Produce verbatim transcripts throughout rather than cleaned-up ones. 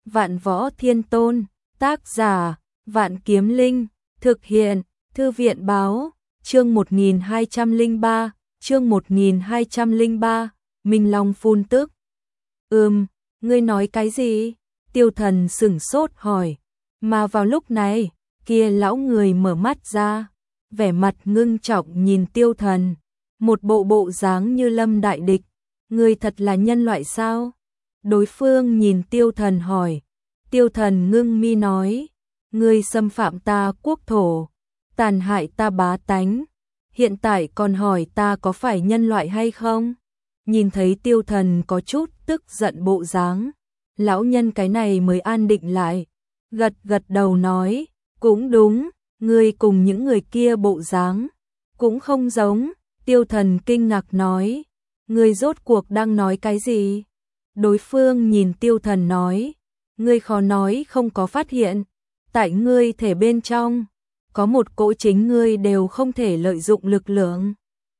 Vạn Võ Thiên Tôn, tác giả, Vạn Kiếm Linh, thực hiện, Thư viện báo, chương một nghìn hai trăm lẻ ba, chương một nghìn hai trăm lẻ ba, Minh Long phun tức. Ừm, ngươi nói cái gì? Tiêu Thần sửng sốt hỏi. Mà vào lúc này, kia lão người mở mắt ra, vẻ mặt ngưng trọng nhìn Tiêu Thần, một bộ bộ dáng như lâm đại địch. Ngươi thật là nhân loại sao? Đối phương nhìn Tiêu Thần hỏi. Tiêu Thần ngưng mi nói, ngươi xâm phạm ta quốc thổ, tàn hại ta bá tánh, hiện tại còn hỏi ta có phải nhân loại hay không? Nhìn thấy Tiêu Thần có chút tức giận bộ dáng, lão nhân cái này mới an định lại, gật gật đầu nói, cũng đúng, ngươi cùng những người kia bộ dáng cũng không giống. Tiêu Thần kinh ngạc nói, ngươi rốt cuộc đang nói cái gì? Đối phương nhìn Tiêu Thần nói, ngươi khó nói không có phát hiện, tại ngươi thể bên trong, có một cỗ chính ngươi đều không thể lợi dụng lực lượng.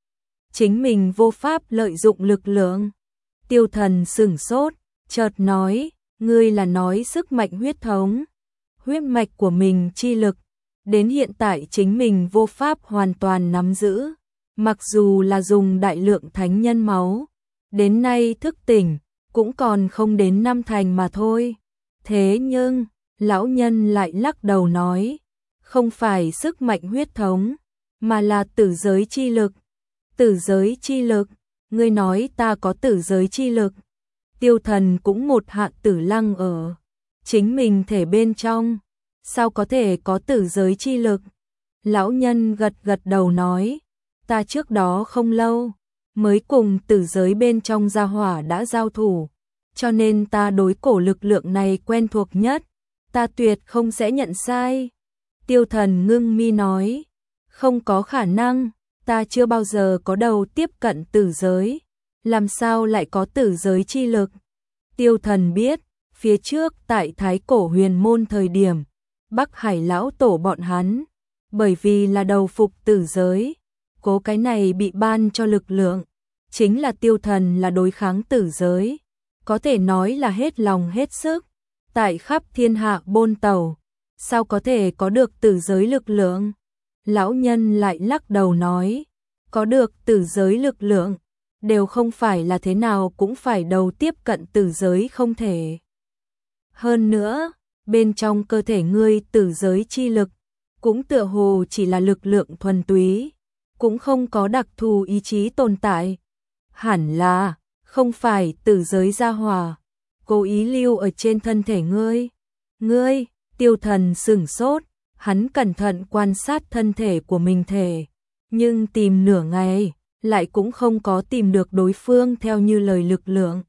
Chính mình vô pháp lợi dụng lực lượng. Tiêu Thần sửng sốt, chợt nói, ngươi là nói sức mạnh huyết thống, huyết mạch của mình chi lực, đến hiện tại chính mình vô pháp hoàn toàn nắm giữ, mặc dù là dùng đại lượng thánh nhân máu, đến nay thức tỉnh, cũng còn không đến năm thành mà thôi. Thế nhưng, lão nhân lại lắc đầu nói, không phải sức mạnh huyết thống, mà là tử giới chi lực. Tử giới chi lực, ngươi nói ta có tử giới chi lực. Tiêu Thần cũng một hạ tử lăng ở chính mình thể bên trong, sao có thể có tử giới chi lực? Lão nhân gật gật đầu nói, ta trước đó không lâu mới cùng tử giới bên trong gia hỏa đã giao thủ, cho nên ta đối cổ lực lượng này quen thuộc nhất, ta tuyệt không sẽ nhận sai. Tiêu Thần ngưng mi nói, không có khả năng, ta chưa bao giờ có đầu tiếp cận tử giới, làm sao lại có tử giới chi lực? Tiêu Thần biết, phía trước tại Thái Cổ Huyền Môn thời điểm, Bắc Hải lão tổ bọn hắn, bởi vì là đầu phục tử giới, cố cái này bị ban cho lực lượng, chính là Tiêu Thần là đối kháng tử giới, có thể nói là hết lòng hết sức, tại khắp thiên hạ bôn tàu, sao có thể có được tử giới lực lượng? Lão nhân lại lắc đầu nói, có được tử giới lực lượng, đều không phải là thế nào cũng phải đầu tiếp cận tử giới không thể. Hơn nữa, bên trong cơ thể ngươi tử giới chi lực, cũng tựa hồ chỉ là lực lượng thuần túy, cũng không có đặc thù ý chí tồn tại. Hẳn là, không phải tử giới gia hòa, cố ý lưu ở trên thân thể ngươi. Ngươi, Tiêu Thần sửng sốt, hắn cẩn thận quan sát thân thể của mình thể, nhưng tìm nửa ngày, lại cũng không có tìm được đối phương theo như lời lực lượng.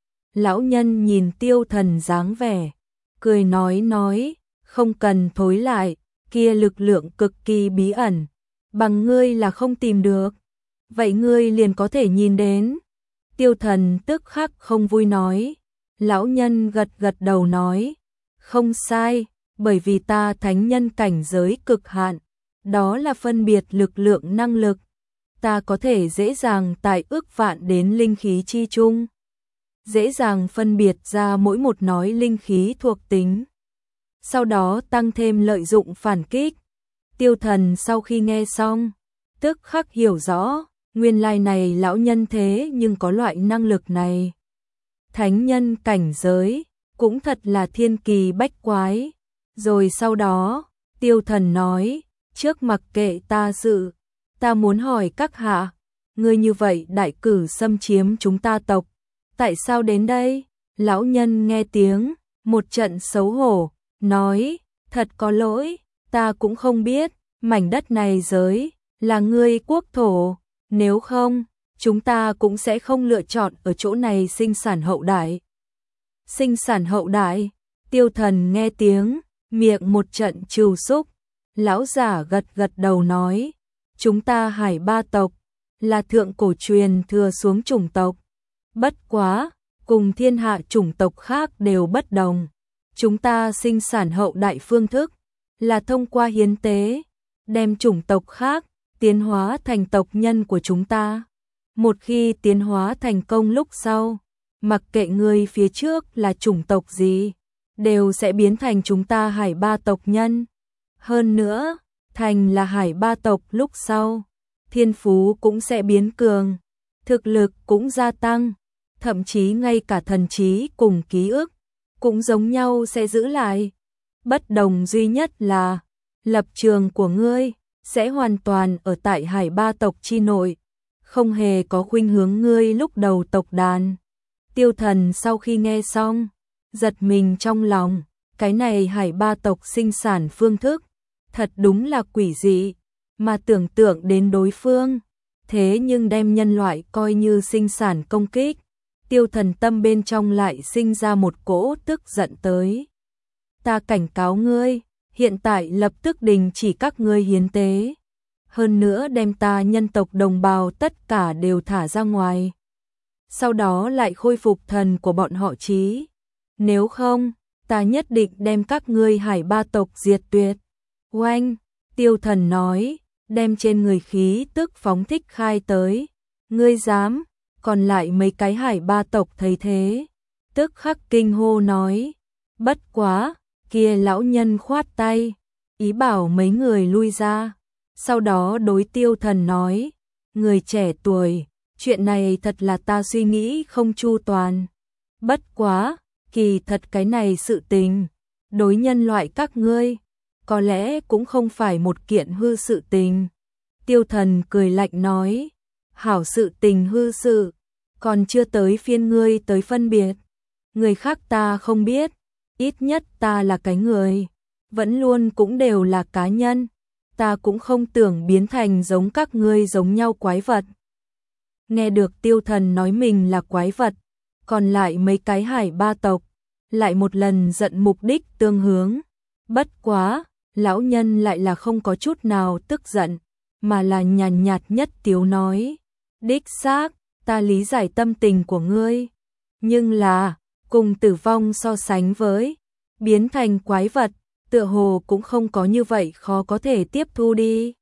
Lão nhân nhìn Tiêu Thần dáng vẻ, cười nói nói, không cần thối lại, kia lực lượng cực kỳ bí ẩn, bằng ngươi là không tìm được, vậy ngươi liền có thể nhìn đến. Tiêu Thần tức khắc không vui nói, lão nhân gật gật đầu nói, không sai, bởi vì ta thánh nhân cảnh giới cực hạn, đó là phân biệt lực lượng năng lực, ta có thể dễ dàng tại ước vạn đến linh khí chi chung, dễ dàng phân biệt ra mỗi một nói linh khí thuộc tính, sau đó tăng thêm lợi dụng phản kích. Tiêu Thần sau khi nghe xong, tức khắc hiểu rõ, nguyên lai này lão nhân thế nhưng có loại năng lực này. Thánh nhân cảnh giới, cũng thật là thiên kỳ bách quái. Rồi sau đó, Tiêu Thần nói, trước mặc kệ ta sự, ta muốn hỏi các hạ, ngươi như vậy đại cử xâm chiếm chúng ta tộc, tại sao đến đây? Lão nhân nghe tiếng, một trận xấu hổ, nói, thật có lỗi, ta cũng không biết, mảnh đất này giới, là ngươi quốc thổ, nếu không, chúng ta cũng sẽ không lựa chọn ở chỗ này sinh sản hậu đại. Sinh sản hậu đại, Tiêu Thần nghe tiếng, miệng một trận trừu xúc, lão giả gật gật đầu nói, chúng ta Hải Ba tộc, là thượng cổ truyền thừa xuống chủng tộc, bất quá, cùng thiên hạ chủng tộc khác đều bất đồng, chúng ta sinh sản hậu đại phương thức, là thông qua hiến tế, đem chủng tộc khác, tiến hóa thành tộc nhân của chúng ta. Một khi tiến hóa thành công lúc sau, mặc kệ người phía trước là chủng tộc gì, đều sẽ biến thành chúng ta Hải Ba tộc nhân. Hơn nữa, thành là Hải Ba tộc lúc sau, thiên phú cũng sẽ biến cường, thực lực cũng gia tăng, thậm chí ngay cả thần trí cùng ký ức cũng giống nhau sẽ giữ lại. Bất đồng duy nhất là lập trường của ngươi sẽ hoàn toàn ở tại Hải Ba tộc chi nội, không hề có khuynh hướng ngươi lúc đầu tộc đàn. Tiêu Thần sau khi nghe xong, giật mình trong lòng, cái này Hải Ba tộc sinh sản phương thức, thật đúng là quỷ dị, mà tưởng tượng đến đối phương, thế nhưng đem nhân loại coi như sinh sản công kích, Tiêu Thần tâm bên trong lại sinh ra một cỗ tức giận tới. Ta cảnh cáo ngươi, hiện tại lập tức đình chỉ các ngươi hiến tế, hơn nữa đem ta nhân tộc đồng bào tất cả đều thả ra ngoài, sau đó lại khôi phục thần của bọn họ trí. Nếu không, ta nhất định đem các ngươi Hải Ba tộc diệt tuyệt. Oanh, Tiêu Thần nói, đem trên người khí tức phóng thích khai tới. Ngươi dám? Còn lại mấy cái Hải Ba tộc thấy thế, tức khắc kinh hô nói, bất quá, kia lão nhân khoát tay, ý bảo mấy người lui ra. Sau đó đối Tiêu Thần nói, người trẻ tuổi, chuyện này thật là ta suy nghĩ không chu toàn. Bất quá, kỳ thật cái này sự tình, đối nhân loại các ngươi, có lẽ cũng không phải một kiện hư sự tình. Tiêu Thần cười lạnh nói, hảo sự tình hư sự, còn chưa tới phiên ngươi tới phân biệt. Người khác ta không biết, ít nhất ta là cái người, vẫn luôn cũng đều là cá nhân, ta cũng không tưởng biến thành giống các ngươi giống nhau quái vật. Nghe được Tiêu Thần nói mình là quái vật, còn lại mấy cái Hải Ba tộc lại một lần giận mục đích tương hướng. Bất quá, lão nhân lại là không có chút nào tức giận, mà là nhàn nhạt nhất tiếu nói, đích xác, ta lý giải tâm tình của ngươi, nhưng là, cùng tử vong so sánh với, biến thành quái vật, tựa hồ cũng không có như vậy khó có thể tiếp thu đi.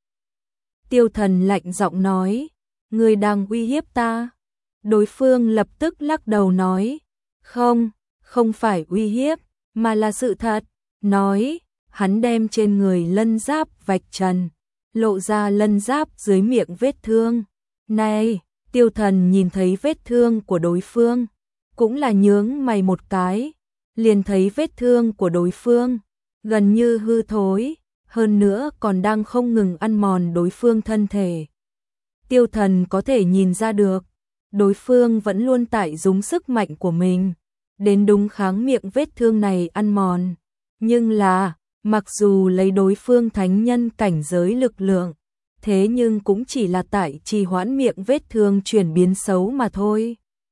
Tiêu Thần lạnh giọng nói, ngươi đang uy hiếp ta. Đối phương lập tức lắc đầu nói, không, không phải uy hiếp, mà là sự thật. Nói, hắn đem trên người lân giáp vạch trần, lộ ra lân giáp dưới miệng vết thương. Này, Tiêu Thần nhìn thấy vết thương của đối phương, cũng là nhướng mày một cái, liền thấy vết thương của đối phương, gần như hư thối, hơn nữa còn đang không ngừng ăn mòn đối phương thân thể. Tiêu Thần có thể nhìn ra được, đối phương vẫn luôn tại dùng sức mạnh của mình, đến đúng kháng miệng vết thương này ăn mòn. Nhưng là, mặc dù lấy đối phương thánh nhân cảnh giới lực lượng, thế nhưng cũng chỉ là tại trì hoãn miệng vết thương chuyển biến xấu mà thôi.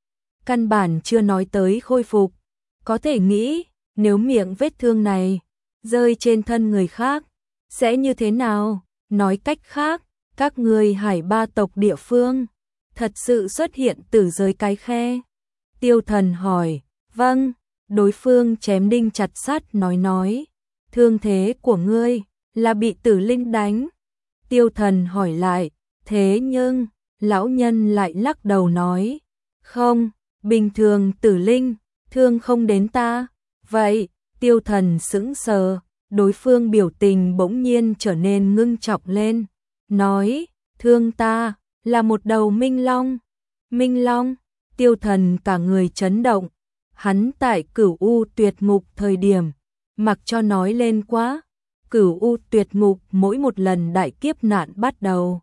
Căn bản chưa nói tới khôi phục, có thể nghĩ, nếu miệng vết thương này rơi trên thân người khác, sẽ như thế nào? Nói cách khác, các ngươi Hải Ba tộc địa phương, thật sự xuất hiện tử giới cái khe. Tiêu Thần hỏi, vâng, đối phương chém đinh chặt sắt nói nói, thương thế của ngươi là bị tử linh đánh. Tiêu Thần hỏi lại, thế nhưng, lão nhân lại lắc đầu nói, không, bình thường tử linh, thương không đến ta. Vậy, Tiêu Thần sững sờ, đối phương biểu tình bỗng nhiên trở nên ngưng trọng lên, nói, thương ta, là một đầu Minh Long. Minh Long, Tiêu Thần cả người chấn động, hắn tại Cửu U tuyệt ngục thời điểm, mặc cho nói lên quá, Cửu U tuyệt ngục mỗi một lần đại kiếp nạn bắt đầu,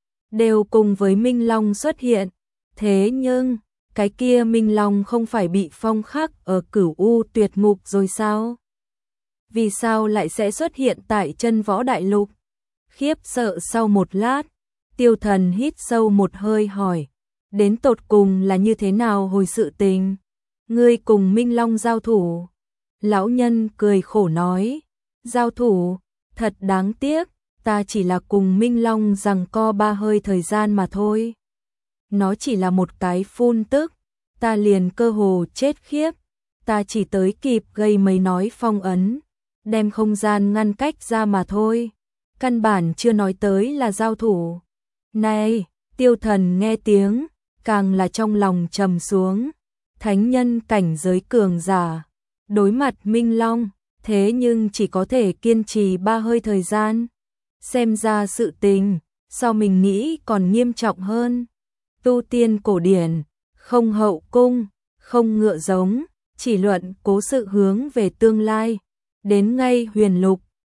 đều cùng với Minh Long xuất hiện, thế nhưng, cái kia Minh Long không phải bị phong khắc ở Cửu U tuyệt ngục rồi sao? Vì sao lại sẽ xuất hiện tại chân võ đại lục? Khiếp sợ sau một lát, Tiêu Thần hít sâu một hơi hỏi, đến tột cùng là như thế nào hồi sự tình? Ngươi cùng Minh Long giao thủ? Lão nhân cười khổ nói, giao thủ, thật đáng tiếc, ta chỉ là cùng Minh Long giằng co ba hơi thời gian mà thôi. Nó chỉ là một cái phun tức, ta liền cơ hồ chết khiếp, ta chỉ tới kịp gây mấy nói phong ấn, đem không gian ngăn cách ra mà thôi, căn bản chưa nói tới là giao thủ. Này, Tiêu Thần nghe tiếng, càng là trong lòng trầm xuống, thánh nhân cảnh giới cường giả, đối mặt Minh Long, thế nhưng chỉ có thể kiên trì ba hơi thời gian. Xem ra sự tình, sau mình nghĩ còn nghiêm trọng hơn. Tu tiên cổ điển, không hậu cung, không ngựa giống, chỉ luận cố sự hướng về tương lai. Đến ngay huyền lục,